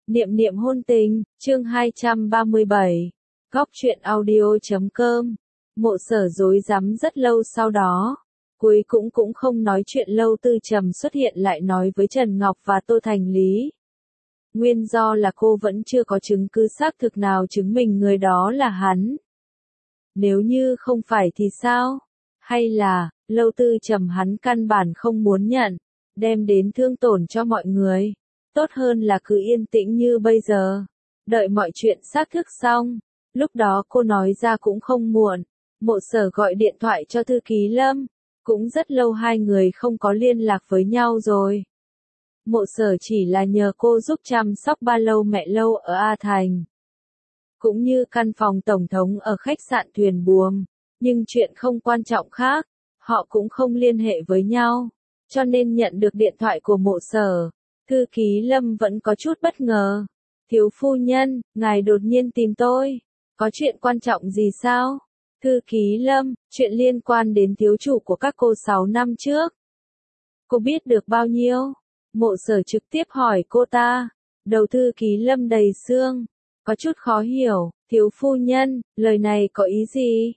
Niệm niệm hôn tình, chương 237. Góc truyện audio.com. Mộ Sở rối rắm rất lâu sau đó. Cuối cũng không nói chuyện lâu Tư Trầm xuất hiện lại nói với Trần Ngọc và Tô Thành Lý. Nguyên do là cô vẫn chưa có chứng cứ xác thực nào chứng minh người đó là hắn. Nếu như không phải thì sao? Hay là, lâu Tư Trầm hắn căn bản không muốn nhận, đem đến thương tổn cho mọi người. Tốt hơn là cứ yên tĩnh như bây giờ. Đợi mọi chuyện xác thực xong. Lúc đó cô nói ra cũng không muộn. Mộ Sở gọi điện thoại cho thư ký Lâm. Cũng rất lâu hai người không có liên lạc với nhau rồi. Mộ Sở chỉ là nhờ cô giúp chăm sóc ba lâu mẹ lâu ở A Thành. Cũng như căn phòng tổng thống ở khách sạn Thuyền Buồm. Nhưng chuyện không quan trọng khác. Họ cũng không liên hệ với nhau. Cho nên nhận được điện thoại của Mộ Sở. Thư ký Lâm vẫn có chút bất ngờ. Thiếu phu nhân, ngài đột nhiên tìm tôi. Có chuyện quan trọng gì sao? Thư ký Lâm, chuyện liên quan đến thiếu chủ của các cô 6 năm trước. Cô biết được bao nhiêu? Mộ Sở trực tiếp hỏi cô ta. Đầu thư ký Lâm đầy xương. Có chút khó hiểu, thiếu phu nhân, lời này có ý gì?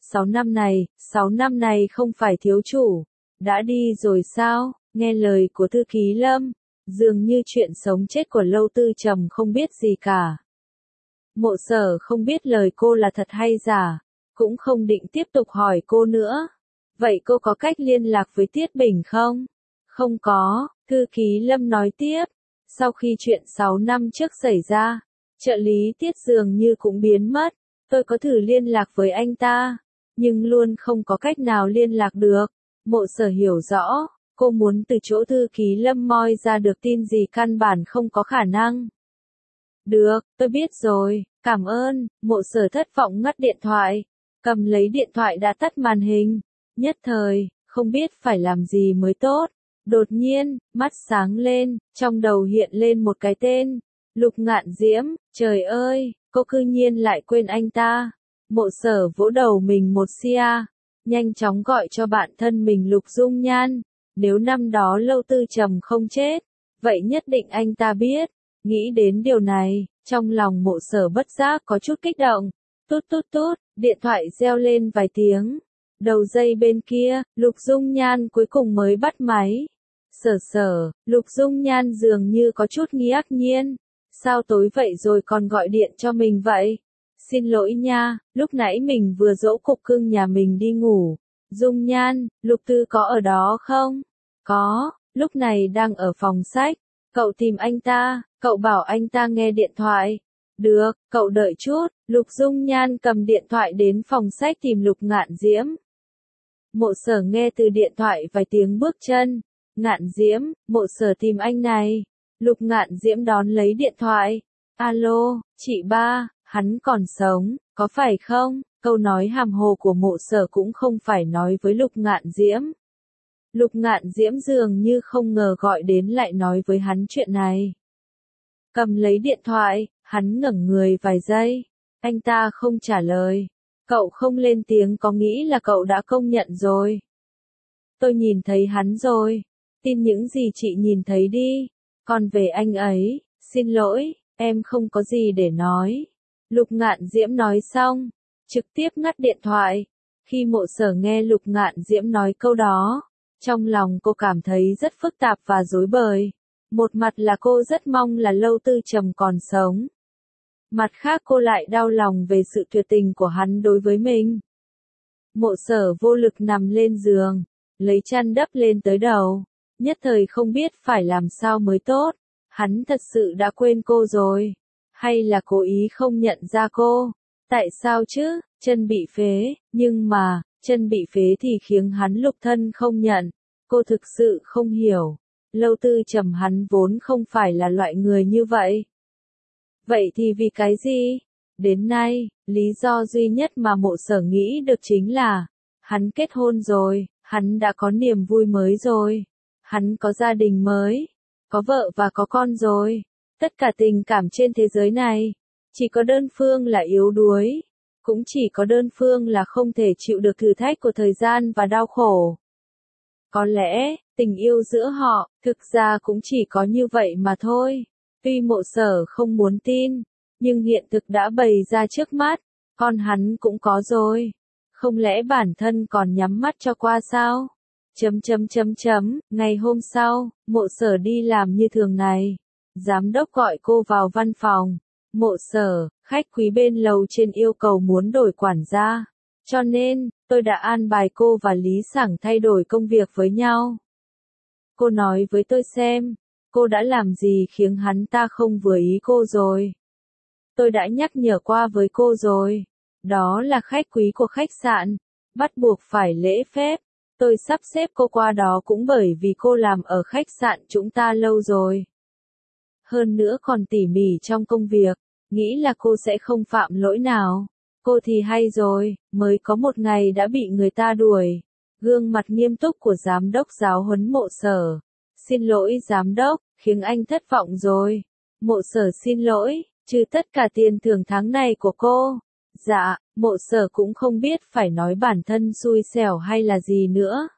6 năm này không phải thiếu chủ. Đã đi rồi sao? Nghe lời của thư ký Lâm. Dường như chuyện sống chết của lâu Tư Trầm không biết gì cả. Mộ Sở không biết lời cô là thật hay giả, cũng không định tiếp tục hỏi cô nữa. Vậy cô có cách liên lạc với Tiết Bình không? Không có, thư ký Lâm nói tiếp. Sau khi chuyện 6 năm trước xảy ra, trợ lý Tiết dường như cũng biến mất. Tôi có thử liên lạc với anh ta, nhưng luôn không có cách nào liên lạc được. Mộ Sở hiểu rõ. Cô muốn từ chỗ thư ký Lâm moi ra được tin gì căn bản không có khả năng. Được, tôi biết rồi, cảm ơn. Mộ Sở thất vọng ngắt điện thoại. Cầm lấy điện thoại đã tắt màn hình. Nhất thời, không biết phải làm gì mới tốt. Đột nhiên, mắt sáng lên, trong đầu hiện lên một cái tên. Lục Ngạn Diễm, trời ơi, cô cư nhiên lại quên anh ta. Mộ Sở vỗ đầu mình một xia. Nhanh chóng gọi cho bạn thân mình Lục Dung Nhan. Nếu năm đó lâu Tư Trầm không chết, vậy nhất định anh ta biết. Nghĩ đến điều này, trong lòng Mộ Sở bất giác có chút kích động. Tút tút tút, điện thoại reo lên vài tiếng. Đầu dây bên kia, Lục Dung Nhan cuối cùng mới bắt máy. Sở, Lục Dung Nhan dường như có chút ngạc nhiên. Sao tối vậy rồi còn gọi điện cho mình vậy? Xin lỗi nha, lúc nãy mình vừa dỗ cục cưng nhà mình đi ngủ. Dung Nhan, Lục Tư có ở đó không? Có, lúc này đang ở phòng sách. Cậu tìm anh ta, cậu bảo anh ta nghe điện thoại. Được, cậu đợi chút. Lục Dung Nhan cầm điện thoại đến phòng sách tìm Lục Ngạn Diễm. Mộ Sở nghe từ điện thoại vài tiếng bước chân. Ngạn Diễm, Mộ Sở tìm anh này. Lục Ngạn Diễm đón lấy điện thoại. Alo, chị ba, hắn còn sống, có phải không? Câu nói hàm hồ của Mộ Sở cũng không phải nói với Lục Ngạn Diễm. Lục Ngạn Diễm dường như không ngờ gọi đến lại nói với hắn chuyện này. Cầm lấy điện thoại, hắn ngẩng người vài giây. Anh ta không trả lời. Cậu không lên tiếng có nghĩ là cậu đã công nhận rồi. Tôi nhìn thấy hắn rồi. Tin những gì chị nhìn thấy đi. Còn về anh ấy, xin lỗi, em không có gì để nói. Lục Ngạn Diễm nói xong, trực tiếp ngắt điện thoại. Khi Mộ Sở nghe Lục Ngạn Diễm nói câu đó, trong lòng cô cảm thấy rất phức tạp và rối bời. Một mặt là cô rất mong là lâu Tư Trầm còn sống. Mặt khác cô lại đau lòng về sự tuyệt tình của hắn đối với mình. Mộ Sở vô lực nằm lên giường, lấy chăn đắp lên tới đầu. Nhất thời không biết phải làm sao mới tốt. Hắn thật sự đã quên cô rồi. Hay là cố ý không nhận ra cô? Tại sao chứ? Chân bị phế, nhưng mà, chân bị phế thì khiến hắn lục thân không nhận. Cô thực sự không hiểu. Lâu Tư Trầm hắn vốn không phải là loại người như vậy. Vậy thì vì cái gì? Đến nay, lý do duy nhất mà Mộ Sở nghĩ được chính là, hắn kết hôn rồi, hắn đã có niềm vui mới rồi. Hắn có gia đình mới, có vợ và có con rồi. Tất cả tình cảm trên thế giới này, chỉ có đơn phương là yếu đuối. Cũng chỉ có đơn phương là không thể chịu được thử thách của thời gian và đau khổ. Có lẽ, tình yêu giữa họ, thực ra cũng chỉ có như vậy mà thôi. Tuy Mộ Sở không muốn tin, nhưng hiện thực đã bày ra trước mắt, con hắn cũng có rồi. Không lẽ bản thân còn nhắm mắt cho qua sao? Ngày hôm sau, Mộ Sở đi làm như thường ngày. Giám đốc gọi cô vào văn phòng. Mộ Sở, khách quý bên lầu trên yêu cầu muốn đổi quản gia. Cho nên, tôi đã an bài cô và Lý Sảng thay đổi công việc với nhau. Cô nói với tôi xem, cô đã làm gì khiến hắn ta không vừa ý cô rồi. Tôi đã nhắc nhở qua với cô rồi. Đó là khách quý của khách sạn, bắt buộc phải lễ phép. Tôi sắp xếp cô qua đó cũng bởi vì cô làm ở khách sạn chúng ta lâu rồi. Hơn nữa còn tỉ mỉ trong công việc, nghĩ là cô sẽ không phạm lỗi nào. Cô thì hay rồi, mới có một ngày đã bị người ta đuổi. Gương mặt nghiêm túc của giám đốc giáo huấn Mộ Sở. Xin lỗi giám đốc, khiến anh thất vọng rồi. Mộ Sở xin lỗi, trừ tất cả tiền thưởng tháng này của cô. Dạ, Mộ Sở cũng không biết phải nói bản thân xui xẻo hay là gì nữa.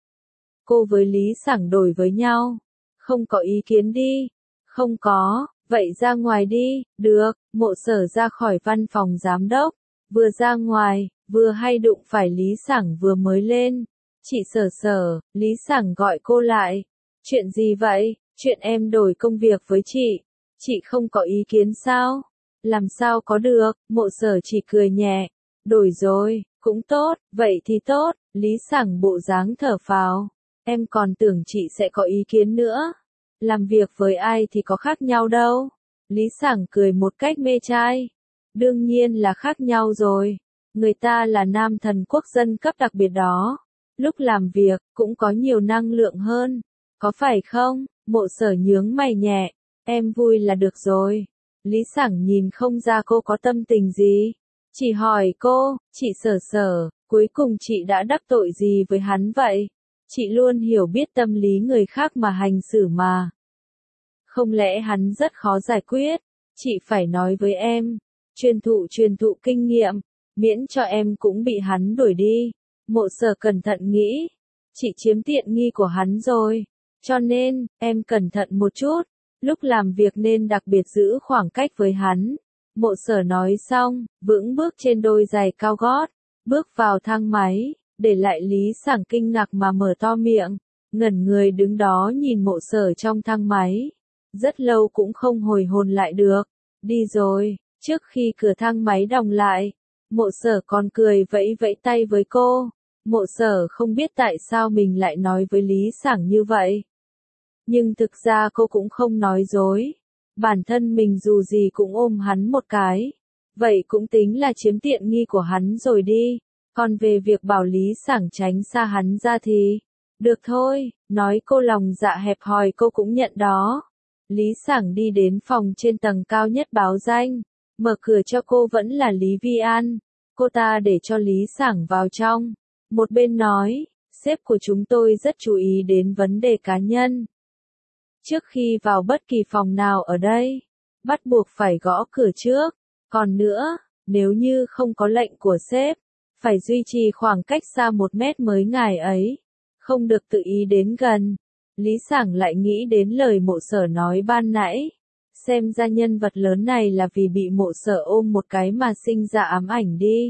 Cô với Lý Sảng đổi với nhau. Không có ý kiến đi. Không có, vậy ra ngoài đi. Được, Mộ Sở ra khỏi văn phòng giám đốc. Vừa ra ngoài, vừa hay đụng phải Lý Sảng vừa mới lên. Chị Sở, Lý Sảng gọi cô lại. Chuyện gì vậy? Chuyện em đổi công việc với chị. Chị không có ý kiến sao? Làm sao có được? Mộ Sở chỉ cười nhẹ. Đổi rồi, cũng tốt, vậy thì tốt. Lý Sảng bộ dáng thở phào. Em còn tưởng chị sẽ có ý kiến nữa. Làm việc với ai thì có khác nhau đâu. Lý Sảng cười một cách mê trai. Đương nhiên là khác nhau rồi. Người ta là nam thần quốc dân cấp đặc biệt đó. Lúc làm việc, cũng có nhiều năng lượng hơn. Có phải không? Mộ Sở nhướng mày nhẹ. Em vui là được rồi. Lý Sảng nhìn không ra cô có tâm tình gì. Chỉ hỏi cô, chị Sở, cuối cùng chị đã đắc tội gì với hắn vậy? Chị luôn hiểu biết tâm lý người khác mà hành xử mà. Không lẽ hắn rất khó giải quyết? Chị phải nói với em. Truyền thụ kinh nghiệm. Miễn cho em cũng bị hắn đuổi đi. Mộ Sở cẩn thận nghĩ. Chị chiếm tiện nghi của hắn rồi. Cho nên, em cẩn thận một chút. Lúc làm việc nên đặc biệt giữ khoảng cách với hắn. Mộ Sở nói xong, vững bước trên đôi giày cao gót. Bước vào thang máy, để lại Lý Sảng kinh ngạc mà mở to miệng. Ngẩn người đứng đó nhìn Mộ Sở trong thang máy. Rất lâu cũng không hồi hồn lại được. Đi rồi, trước khi cửa thang máy đóng lại. Mộ Sở còn cười vẫy vẫy tay với cô. Mộ Sở không biết tại sao mình lại nói với Lý Sảng như vậy. Nhưng thực ra cô cũng không nói dối. Bản thân mình dù gì cũng ôm hắn một cái. Vậy cũng tính là chiếm tiện nghi của hắn rồi đi. Còn về việc bảo Lý Sảng tránh xa hắn ra thì... Được thôi, nói cô lòng dạ hẹp hòi cô cũng nhận đó. Lý Sảng đi đến phòng trên tầng cao nhất báo danh. Mở cửa cho cô vẫn là Lý Vi An. Cô ta để cho Lý Sảng vào trong. Một bên nói, sếp của chúng tôi rất chú ý đến vấn đề cá nhân. Trước khi vào bất kỳ phòng nào ở đây, bắt buộc phải gõ cửa trước. Còn nữa, nếu như không có lệnh của sếp, phải duy trì khoảng cách xa 1 mét mới ngài ấy. Không được tự ý đến gần. Lý Sảng lại nghĩ đến lời Mộ Sở nói ban nãy. Xem ra nhân vật lớn này là vì bị Mộ Sở ôm một cái mà sinh ra ám ảnh đi.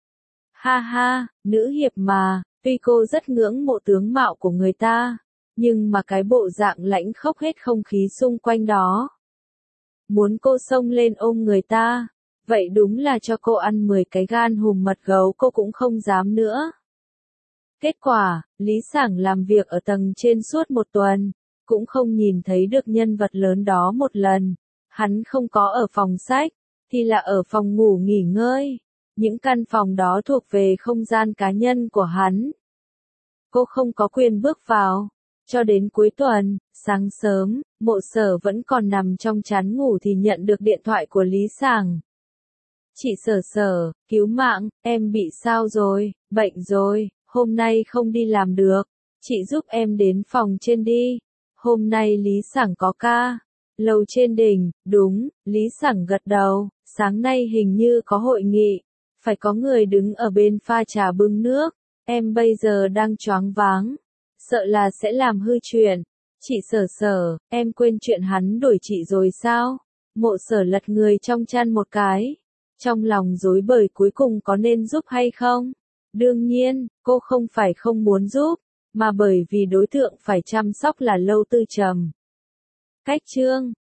Ha ha, nữ hiệp mà, tuy cô rất ngưỡng mộ tướng mạo của người ta, nhưng mà cái bộ dạng lãnh khốc hết không khí xung quanh đó. Muốn cô xông lên ôm người ta, vậy đúng là cho cô ăn 10 cái gan hùm mật gấu cô cũng không dám nữa. Kết quả, Lý Sảng làm việc ở tầng trên suốt 1 tuần, cũng không nhìn thấy được nhân vật lớn đó một lần. Hắn không có ở phòng sách, thì là ở phòng ngủ nghỉ ngơi. Những căn phòng đó thuộc về không gian cá nhân của hắn. Cô không có quyền bước vào. Cho đến cuối tuần, sáng sớm, Mộ Sở vẫn còn nằm trong chán ngủ thì nhận được điện thoại của Lý Sảng. Chị Sở, cứu mạng, em bị sao rồi, bệnh rồi, hôm nay không đi làm được. Chị giúp em đến phòng trên đi. Hôm nay Lý Sảng có ca. Lầu trên đỉnh, đúng, Lý Sảng gật đầu, sáng nay hình như có hội nghị. Phải có người đứng ở bên pha trà bưng nước. Em bây giờ đang choáng váng. Sợ là sẽ làm hư chuyện. Chị Sở Sở, em quên chuyện hắn đuổi chị rồi sao? Mộ Sở lật người trong chăn một cái. Trong lòng rối bời cuối cùng có nên giúp hay không? Đương nhiên, cô không phải không muốn giúp, mà bởi vì đối tượng phải chăm sóc là Lâu Tư Trầm. Cách chương